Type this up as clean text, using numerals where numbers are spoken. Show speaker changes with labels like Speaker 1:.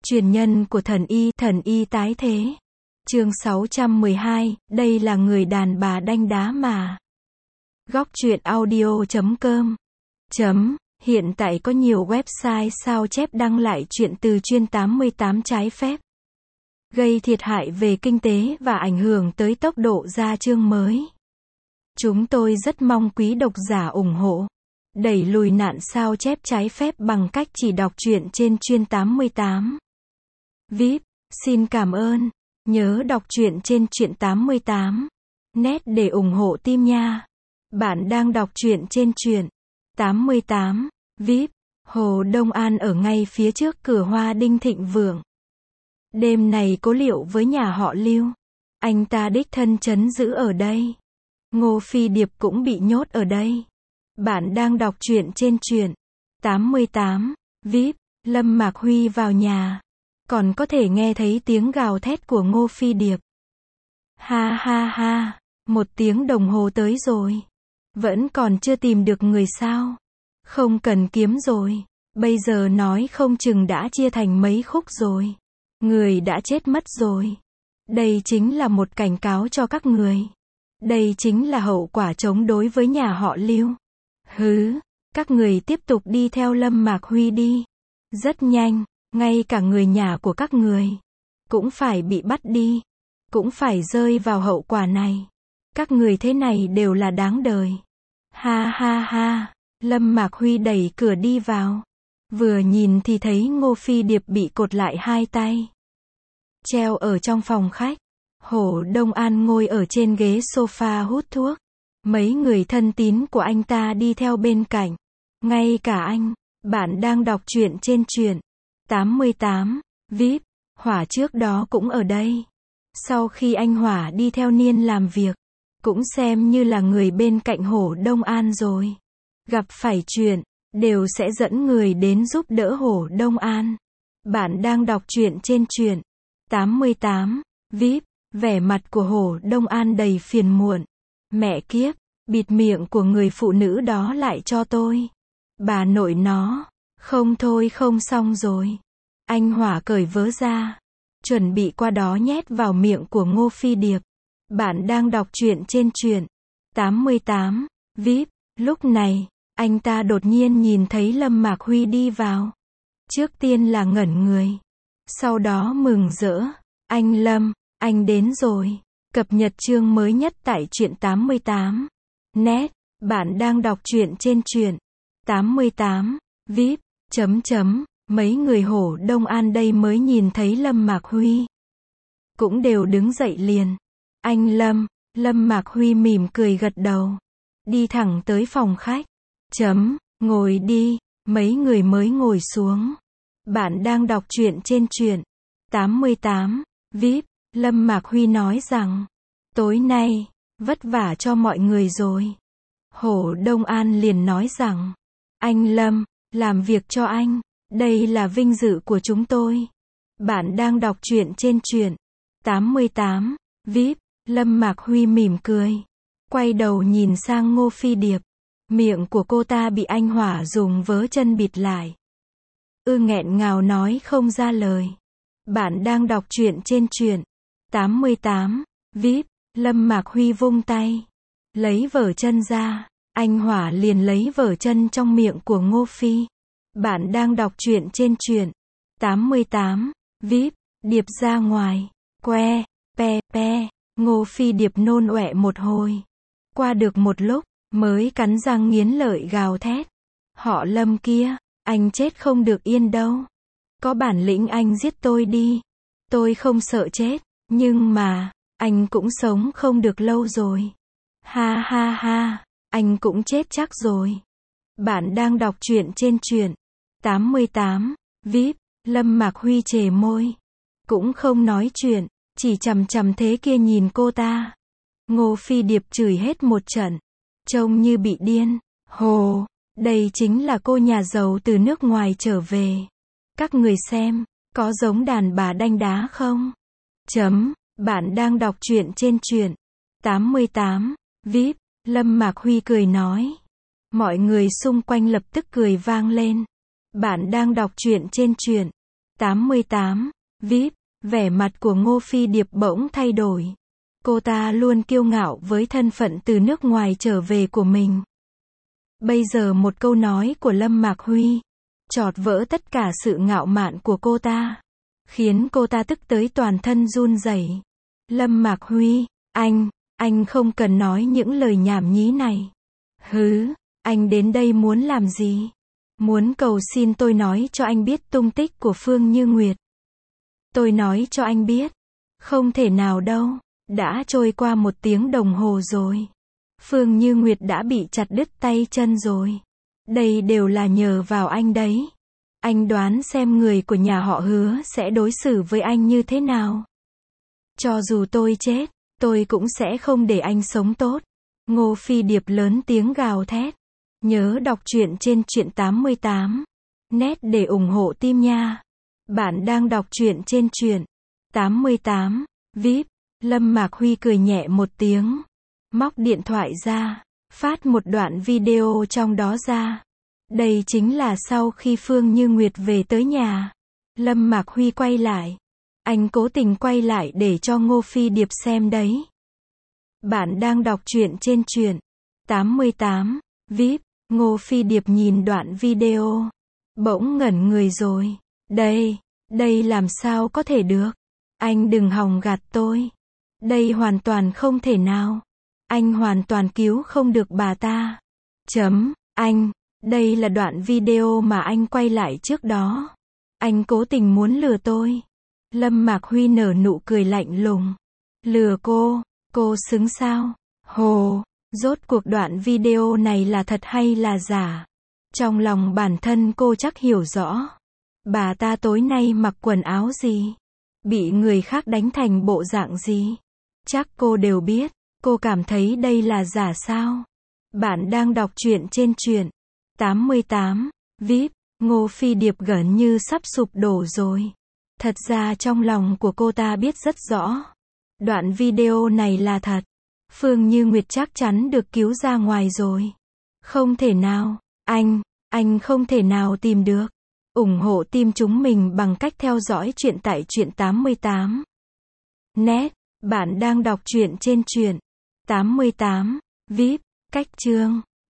Speaker 1: Truyền nhân của thần y tái thế. Chương 612, đây là người đàn bà đanh đá mà. Góc truyện audio.com. Hiện tại có nhiều website sao chép đăng lại chuyện từ chuyên 88 trái phép, gây thiệt hại về kinh tế và ảnh hưởng tới tốc độ ra chương mới. Chúng tôi rất mong quý độc giả ủng hộ, đẩy lùi nạn sao chép trái phép bằng cách chỉ đọc truyện trên chuyên 88. VIP, xin cảm ơn. Nhớ đọc truyện trên truyện 88 net để ủng hộ team nha. Bạn đang đọc truyện trên truyện 88 VIP. Hồ Đông An ở ngay phía trước cửa Hoa Đinh thịnh vượng. Đêm này cố liệu với nhà họ Lưu. Anh ta đích thân trấn giữ ở đây. Ngô Phi Điệp cũng bị nhốt ở đây. Bạn đang đọc truyện trên truyện 88 VIP. Lâm Mạc Huy vào nhà, còn có thể nghe thấy tiếng gào thét của Ngô Phi Điệp. Ha ha ha, 1 tiếng đồng hồ tới rồi. Vẫn còn chưa tìm được người sao? Không cần kiếm rồi. Bây giờ nói không chừng đã chia thành mấy khúc rồi. Người đã chết mất rồi. Đây chính là một cảnh cáo cho các người. Đây chính là hậu quả chống đối với nhà họ Lưu. Các người tiếp tục đi theo Lâm Mạc Huy đi. Rất nhanh, ngay cả người nhà của các người cũng phải bị bắt đi, cũng phải rơi vào hậu quả này. Các người thế này đều là đáng đời. Ha ha ha, Lâm Mạc Huy đẩy cửa đi vào. Vừa nhìn thì thấy Ngô Phi Điệp bị cột lại 2 tay, treo ở trong phòng khách. Hồ Đông An ngồi ở trên ghế sofa hút thuốc. Mấy người thân tín của anh ta đi theo bên cạnh. Ngay cả anh, bạn đang đọc truyện trên truyện 88 VIP. Hỏa trước đó cũng ở đây. Sau khi anh Hỏa đi theo Niên làm việc, cũng xem như là người bên cạnh Hồ Đông An rồi. Gặp phải chuyện, đều sẽ dẫn người đến giúp đỡ Hồ Đông An. Bạn đang đọc truyện trên truyện 88 VIP. Vẻ mặt của Hồ Đông An đầy phiền muộn. Mẹ kiếp, bịt miệng của người phụ nữ đó lại cho tôi. Bà nội nó. Không thôi không xong rồi. Anh Hỏa cởi vớ ra, chuẩn bị qua đó nhét vào miệng của Ngô Phi Điệp. Bạn đang đọc truyện trên truyện 88 VIP. Lúc này, anh ta đột nhiên nhìn thấy Lâm Mạc Huy đi vào. Trước tiên là ngẩn người, sau đó mừng rỡ. Anh Lâm, anh đến rồi. Cập nhật chương mới nhất tại truyện 88 net. Bạn đang đọc truyện trên truyện 88 VIP. Mấy người Hồ Đông An đây mới nhìn thấy Lâm Mạc Huy, cũng đều đứng dậy liền. Anh Lâm. Lâm Mạc Huy mỉm cười gật đầu, đi thẳng tới phòng khách. Ngồi đi. Mấy người mới ngồi xuống. Bạn đang đọc truyện trên truyện 88 VIP. Lâm Mạc Huy nói rằng, tối nay, vất vả cho mọi người rồi. Hồ Đông An liền nói rằng, anh Lâm, làm việc cho anh, đây là vinh dự của chúng tôi. Bạn đang đọc truyện trên truyện 88 VIP. Lâm Mạc Huy mỉm cười, quay đầu nhìn sang Ngô Phi Điệp. Miệng của cô ta bị anh Hỏa dùng vớ chân bịt lại. Nghẹn ngào nói không ra lời. Bạn đang đọc truyện trên truyện 88 VIP. Lâm Mạc Huy vung tay, lấy vở chân ra. Anh Hỏa liền lấy vở chân trong miệng của Ngô Phi. Bạn đang đọc truyện trên truyện 88 VIP. Điệp ra ngoài. Pe. Ngô Phi Điệp nôn ọe một hồi. Qua được một lúc, mới cắn răng nghiến lợi gào thét. Họ Lâm kia, anh chết không được yên đâu. Có bản lĩnh anh giết tôi đi. Tôi không sợ chết, nhưng mà, anh cũng sống không được lâu rồi. Ha ha ha, anh cũng chết chắc rồi. Bạn đang đọc truyện trên truyện 88 VIP. Lâm Mạc Huy chề môi, cũng không nói chuyện, chỉ chằm chằm thế kia nhìn cô ta. Ngô Phi Điệp chửi hết một trận, trông như bị điên. Hồ, đây chính là cô nhà giàu từ nước ngoài trở về. Các người xem, có giống đàn bà đanh đá không? Bạn đang đọc truyện trên truyện 88 VIP. Lâm Mạc Huy cười nói. Mọi người xung quanh lập tức cười vang lên. Bạn đang đọc truyện trên truyện 88. VIP. Vẻ mặt của Ngô Phi Điệp bỗng thay đổi. Cô ta luôn kiêu ngạo với thân phận từ nước ngoài trở về của mình. Bây giờ một câu nói của Lâm Mạc Huy chọt vỡ tất cả sự ngạo mạn của cô ta, khiến cô ta tức tới toàn thân run rẩy. Lâm Mạc Huy, anh không cần nói những lời nhảm nhí này. Hứ, anh đến đây muốn làm gì? Muốn cầu xin tôi nói cho anh biết tung tích của Phương Như Nguyệt. Tôi nói cho anh biết. Không thể nào đâu. Đã trôi qua 1 tiếng đồng hồ rồi. Phương Như Nguyệt đã bị chặt đứt tay chân rồi. Đây đều là nhờ vào anh đấy. Anh đoán xem người của nhà họ Hứa sẽ đối xử với anh như thế nào. Cho dù tôi chết, tôi cũng sẽ không để anh sống tốt. Ngô Phi Điệp lớn tiếng gào thét. Nhớ đọc truyện trên truyện 88 net để ủng hộ team nha. Bạn đang đọc truyện trên truyện 88 VIP. Lâm Mạc Huy cười nhẹ một tiếng, móc điện thoại ra, phát một đoạn video trong đó ra. Đây chính là sau khi Phương Như Nguyệt về tới nhà. Lâm Mạc Huy quay lại. Anh cố tình quay lại để cho Ngô Phi Điệp xem đấy. Bạn đang đọc truyện trên truyện 88 VIP. Ngô Phi Điệp nhìn đoạn video, bỗng ngẩn người rồi. Đây làm sao có thể được? Anh đừng hòng gạt tôi. Đây hoàn toàn không thể nào. Anh hoàn toàn cứu không được bà ta. Anh, đây là đoạn video mà anh quay lại trước đó. Anh cố tình muốn lừa tôi. Lâm Mạc Huy nở nụ cười lạnh lùng. Lừa cô xứng sao? Hồ, rốt cuộc đoạn video này là thật hay là giả? Trong lòng bản thân cô chắc hiểu rõ. Bà ta tối nay mặc quần áo gì? Bị người khác đánh thành bộ dạng gì? Chắc cô đều biết. Cô cảm thấy đây là giả sao? Bạn đang đọc truyện trên truyện 88 VIP. Ngô Phi Điệp gần như sắp sụp đổ rồi. Thật ra trong lòng của cô ta biết rất rõ. Đoạn video này là thật. Phương Như Nguyệt chắc chắn được cứu ra ngoài rồi. Không thể nào. Anh không thể nào tìm được. Ủng hộ team chúng mình bằng cách theo dõi truyện tại truyện 88 net. Bạn đang đọc truyện trên truyện 88 VIP. Cách chương